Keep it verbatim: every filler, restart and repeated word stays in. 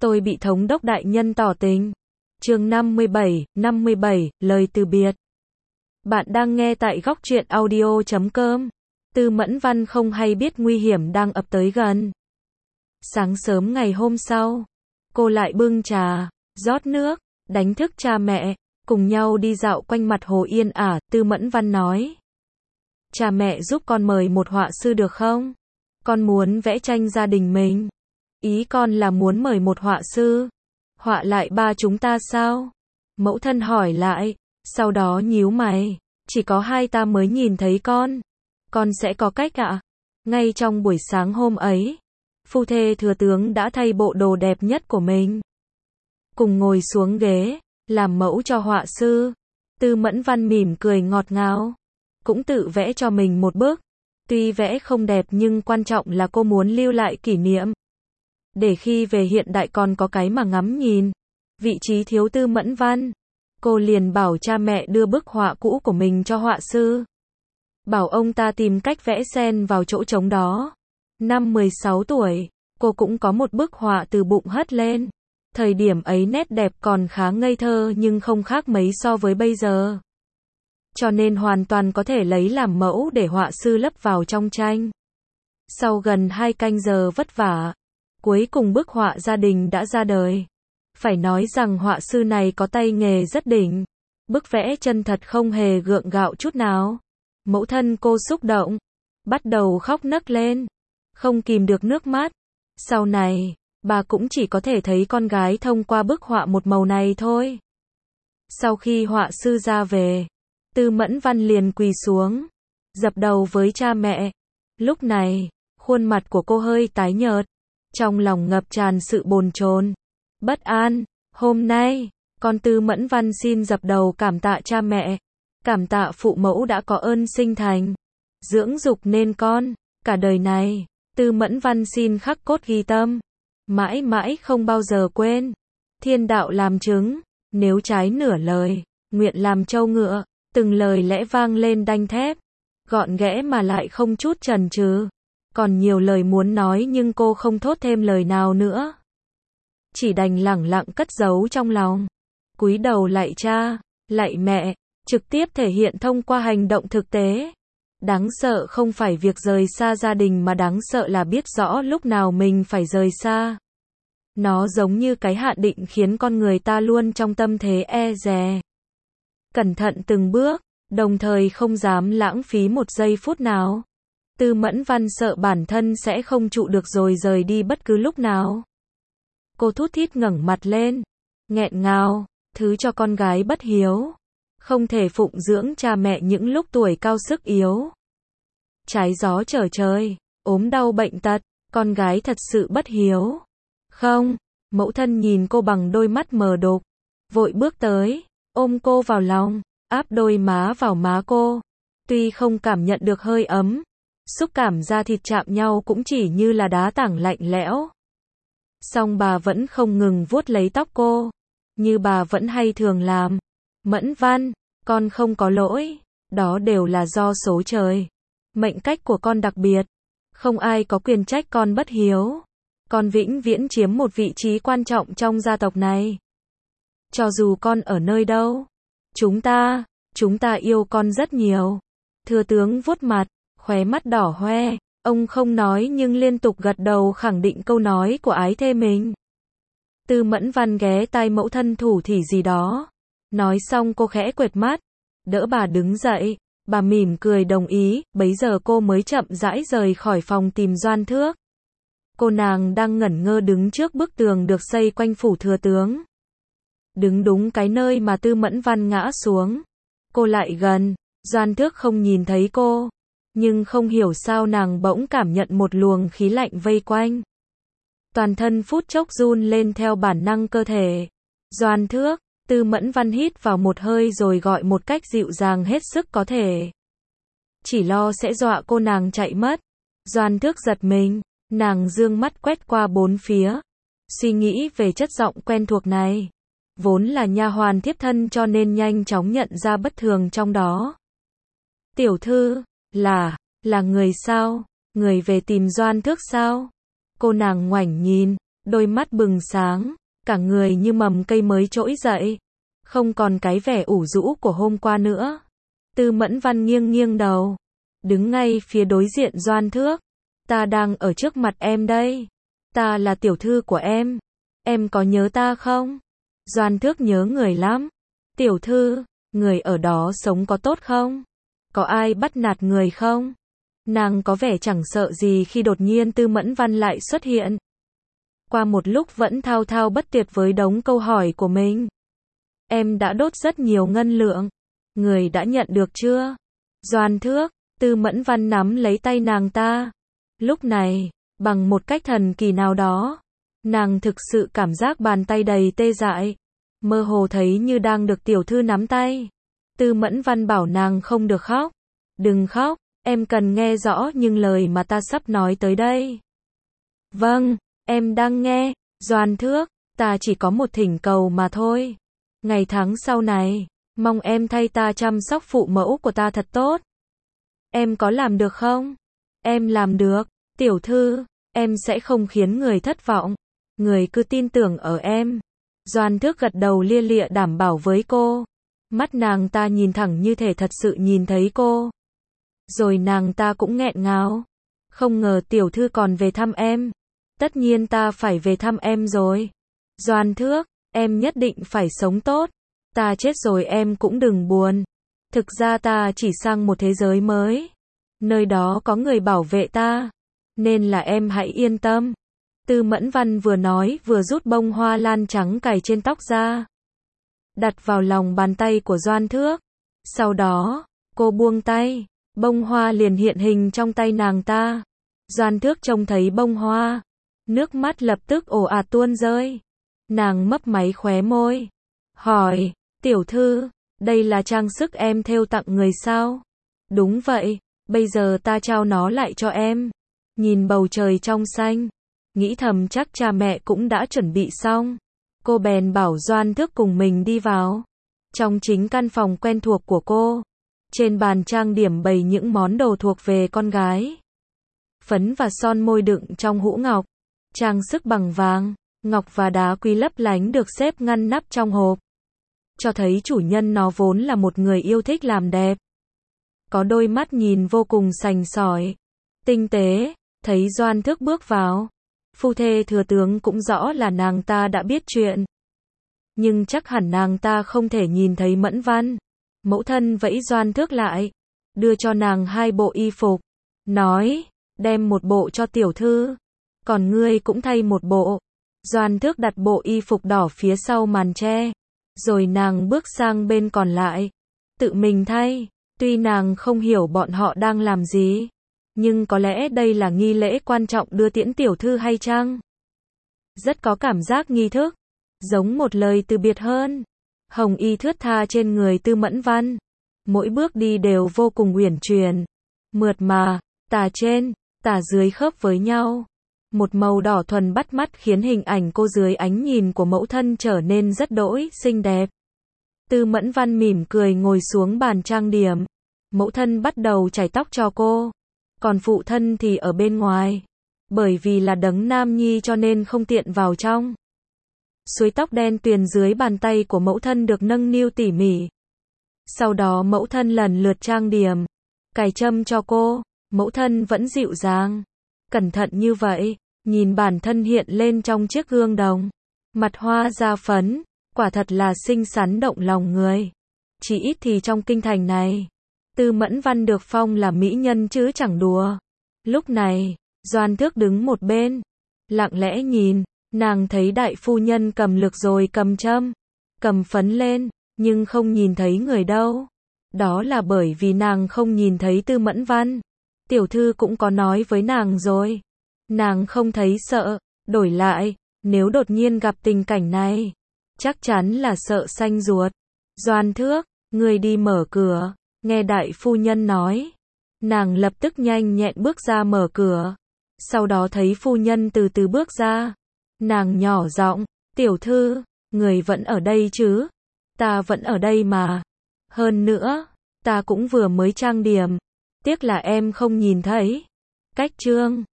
Tôi bị thống đốc đại nhân tỏ tình. Chương năm mươi bảy, năm mươi bảy, lời từ biệt. Bạn đang nghe tại góc truyện audio chấm com. Tư Mẫn Văn không hay biết nguy hiểm đang ập tới gần. Sáng sớm ngày hôm sau, cô lại bưng trà, rót nước, đánh thức cha mẹ, cùng nhau đi dạo quanh mặt hồ yên ả. Tư Mẫn Văn nói: Cha mẹ giúp con mời một họa sư được không? Con muốn vẽ tranh gia đình mình. Ý con là muốn mời một họa sư, họa lại ba chúng ta sao? Mẫu thân hỏi lại, sau đó nhíu mày, chỉ có hai ta mới nhìn thấy con. Con sẽ có cách ạ? Ngay trong buổi sáng hôm ấy, phu thê thừa tướng đã thay bộ đồ đẹp nhất của mình, cùng ngồi xuống ghế, làm mẫu cho họa sư. Tư Mẫn Văn mỉm cười ngọt ngào, cũng tự vẽ cho mình một bức. Tuy vẽ không đẹp nhưng quan trọng là cô muốn lưu lại kỷ niệm, để khi về hiện đại còn có cái mà ngắm nhìn. Vị trí thiếu Tư Mẫn Văn, cô liền bảo cha mẹ đưa bức họa cũ của mình cho họa sư, bảo ông ta tìm cách vẽ xen vào chỗ trống đó. Năm mười sáu tuổi, cô cũng có một bức họa từ bụng hất lên. Thời điểm ấy nét đẹp còn khá ngây thơ nhưng không khác mấy so với bây giờ, cho nên hoàn toàn có thể lấy làm mẫu để họa sư lấp vào trong tranh. Sau gần hai canh giờ vất vả, cuối cùng bức họa gia đình đã ra đời. Phải nói rằng họa sư này có tay nghề rất đỉnh. Bức vẽ chân thật không hề gượng gạo chút nào. Mẫu thân cô xúc động, bắt đầu khóc nấc lên, không kìm được nước mắt. Sau này, bà cũng chỉ có thể thấy con gái thông qua bức họa một màu này thôi. Sau khi họa sư ra về, Tư Mẫn Văn liền quỳ xuống, dập đầu với cha mẹ. Lúc này, khuôn mặt của cô hơi tái nhợt, trong lòng ngập tràn sự bồn chồn, bất an. Hôm nay, con Tư Mẫn Văn xin dập đầu cảm tạ cha mẹ, cảm tạ phụ mẫu đã có ơn sinh thành, dưỡng dục nên con. Cả đời này, Tư Mẫn Văn xin khắc cốt ghi tâm, mãi mãi không bao giờ quên. Thiên đạo làm chứng, nếu trái nửa lời, nguyện làm trâu ngựa. Từng lời lẽ vang lên đanh thép, gọn ghẽ mà lại không chút chần chừ. Còn nhiều lời muốn nói nhưng cô không thốt thêm lời nào nữa, chỉ đành lẳng lặng cất giấu trong lòng, cúi đầu lạy cha, lạy mẹ, trực tiếp thể hiện thông qua hành động thực tế. Đáng sợ không phải việc rời xa gia đình mà đáng sợ là biết rõ lúc nào mình phải rời xa. Nó giống như cái hạn định khiến con người ta luôn trong tâm thế e dè, cẩn thận từng bước, đồng thời không dám lãng phí một giây phút nào. Tư Mẫn Văn sợ bản thân sẽ không trụ được rồi rời đi bất cứ lúc nào. Cô thút thít ngẩng mặt lên, nghẹn ngào, thứ cho con gái bất hiếu, không thể phụng dưỡng cha mẹ những lúc tuổi cao sức yếu, trái gió trở trời, ốm đau bệnh tật, con gái thật sự bất hiếu. Không, mẫu thân nhìn cô bằng đôi mắt mờ đục, vội bước tới, ôm cô vào lòng, áp đôi má vào má cô. Tuy không cảm nhận được hơi ấm, xúc cảm da thịt chạm nhau cũng chỉ như là đá tảng lạnh lẽo, song bà vẫn không ngừng vuốt lấy tóc cô, như bà vẫn hay thường làm. Mẫn Văn, con không có lỗi, đó đều là do số trời. Mệnh cách của con đặc biệt, không ai có quyền trách con bất hiếu. Con vĩnh viễn chiếm một vị trí quan trọng trong gia tộc này. Cho dù con ở nơi đâu, chúng ta, chúng ta yêu con rất nhiều. Thừa tướng vuốt mặt, khóe mắt đỏ hoe, ông không nói nhưng liên tục gật đầu khẳng định câu nói của ái thê mình. Tư Mẫn Văn ghé tai mẫu thân thủ thỉ gì đó. Nói xong cô khẽ quệt mắt, đỡ bà đứng dậy, bà mỉm cười đồng ý, bấy giờ cô mới chậm rãi rời khỏi phòng tìm Doan Thước. Cô nàng đang ngẩn ngơ đứng trước bức tường được xây quanh phủ thừa tướng. Đứng đúng cái nơi mà Tư Mẫn Văn ngã xuống. Cô lại gần, Doan Thước không nhìn thấy cô, nhưng không hiểu sao nàng bỗng cảm nhận một luồng khí lạnh vây quanh. Toàn thân phút chốc run lên theo bản năng cơ thể. Doan Thước, Tư Mẫn Văn hít vào một hơi rồi gọi một cách dịu dàng hết sức có thể, chỉ lo sẽ dọa cô nàng chạy mất. Doan Thước giật mình, nàng dương mắt quét qua bốn phía, suy nghĩ về chất giọng quen thuộc này. Vốn là nha hoàn thiếp thân cho nên nhanh chóng nhận ra bất thường trong đó. Tiểu thư, là, là người sao? Người về tìm Doan Thước sao? Cô nàng ngoảnh nhìn, đôi mắt bừng sáng, cả người như mầm cây mới trỗi dậy, không còn cái vẻ ủ rũ của hôm qua nữa. Tư Mẫn Văn nghiêng nghiêng đầu, đứng ngay phía đối diện Doan Thước. Ta đang ở trước mặt em đây. Ta là tiểu thư của em. Em có nhớ ta không? Doan Thước nhớ người lắm. Tiểu thư, người ở đó sống có tốt không? Có ai bắt nạt người không? Nàng có vẻ chẳng sợ gì khi đột nhiên Tư Mẫn Văn lại xuất hiện. Qua một lúc vẫn thao thao bất tuyệt với đống câu hỏi của mình. Em đã đốt rất nhiều ngân lượng. Người đã nhận được chưa? Doan Thước, Tư Mẫn Văn nắm lấy tay nàng ta. Lúc này, bằng một cách thần kỳ nào đó, nàng thực sự cảm giác bàn tay đầy tê dại, mơ hồ thấy như đang được tiểu thư nắm tay. Tư Mẫn Văn bảo nàng không được khóc. Đừng khóc, em cần nghe rõ những lời mà ta sắp nói tới đây. Vâng, em đang nghe. Doan Thước, ta chỉ có một thỉnh cầu mà thôi. Ngày tháng sau này, mong em thay ta chăm sóc phụ mẫu của ta thật tốt. Em có làm được không? Em làm được, tiểu thư, em sẽ không khiến người thất vọng. Người cứ tin tưởng ở em. Doan Thước gật đầu lia lịa đảm bảo với cô. Mắt nàng ta nhìn thẳng như thể thật sự nhìn thấy cô. Rồi nàng ta cũng nghẹn ngào. Không ngờ tiểu thư còn về thăm em. Tất nhiên ta phải về thăm em rồi. Doan Thước, em nhất định phải sống tốt. Ta chết rồi em cũng đừng buồn. Thực ra ta chỉ sang một thế giới mới. Nơi đó có người bảo vệ ta. Nên là em hãy yên tâm. Tư Mẫn Văn vừa nói vừa rút bông hoa lan trắng cài trên tóc ra. Đặt vào lòng bàn tay của Doan Thước. Sau đó, cô buông tay. Bông hoa liền hiện hình trong tay nàng ta. Doan Thước trông thấy bông hoa. Nước mắt lập tức ồ ạt tuôn rơi. Nàng mấp máy khóe môi. Hỏi, tiểu thư, đây là trang sức em thêu tặng người sao? Đúng vậy, bây giờ ta trao nó lại cho em. Nhìn bầu trời trong xanh. Nghĩ thầm chắc cha mẹ cũng đã chuẩn bị xong. Cô bèn bảo Doan Thước cùng mình đi vào. Trong chính căn phòng quen thuộc của cô. Trên bàn trang điểm bày những món đồ thuộc về con gái. Phấn và son môi đựng trong hũ ngọc. Trang sức bằng vàng, ngọc và đá quý lấp lánh được xếp ngăn nắp trong hộp. Cho thấy chủ nhân nó vốn là một người yêu thích làm đẹp. Có đôi mắt nhìn vô cùng sành sỏi, tinh tế. Thấy Doan Thước bước vào. Phu thê thừa tướng cũng rõ là nàng ta đã biết chuyện. Nhưng chắc hẳn nàng ta không thể nhìn thấy Mẫn Văn. Mẫu thân vẫy Doan Thước lại. Đưa cho nàng hai bộ y phục. Nói, đem một bộ cho tiểu thư. Còn ngươi cũng thay một bộ. Doan Thước đặt bộ y phục đỏ phía sau màn tre. Rồi nàng bước sang bên còn lại. Tự mình thay. Tuy nàng không hiểu bọn họ đang làm gì. Nhưng có lẽ đây là nghi lễ quan trọng đưa tiễn tiểu thư hay chăng? Rất có cảm giác nghi thức. Giống một lời từ biệt hơn. Hồng y thướt tha trên người Tư Mẫn Văn. Mỗi bước đi đều vô cùng uyển chuyển. Mượt mà, tà trên, tà dưới khớp với nhau. Một màu đỏ thuần bắt mắt khiến hình ảnh cô dưới ánh nhìn của mẫu thân trở nên rất đỗi xinh đẹp. Tư Mẫn Văn mỉm cười ngồi xuống bàn trang điểm. Mẫu thân bắt đầu chải tóc cho cô. Còn phụ thân thì ở bên ngoài. Bởi vì là đấng nam nhi cho nên không tiện vào trong. Suối tóc đen tuyền dưới bàn tay của mẫu thân được nâng niu tỉ mỉ. Sau đó mẫu thân lần lượt trang điểm. Cài châm cho cô. Mẫu thân vẫn dịu dàng. Cẩn thận như vậy. Nhìn bản thân hiện lên trong chiếc gương đồng. Mặt hoa da phấn. Quả thật là xinh xắn động lòng người. Chỉ ít thì trong kinh thành này. Tư Mẫn Văn được phong là mỹ nhân chứ chẳng đùa. Lúc này, Doan Thước đứng một bên. Lặng lẽ nhìn. Nàng thấy đại phu nhân cầm lược rồi cầm châm. Cầm phấn lên. Nhưng không nhìn thấy người đâu. Đó là bởi vì nàng không nhìn thấy Tư Mẫn Văn. Tiểu thư cũng có nói với nàng rồi. Nàng không thấy sợ. Đổi lại, nếu đột nhiên gặp tình cảnh này. Chắc chắn là sợ xanh ruột. Doan Thước, người đi mở cửa. Nghe đại phu nhân nói. Nàng lập tức nhanh nhẹn bước ra mở cửa. Sau đó thấy phu nhân từ từ bước ra. Nàng nhỏ giọng, tiểu thư, người vẫn ở đây chứ? Ta vẫn ở đây mà. Hơn nữa, ta cũng vừa mới trang điểm. Tiếc là em không nhìn thấy. Cách trương.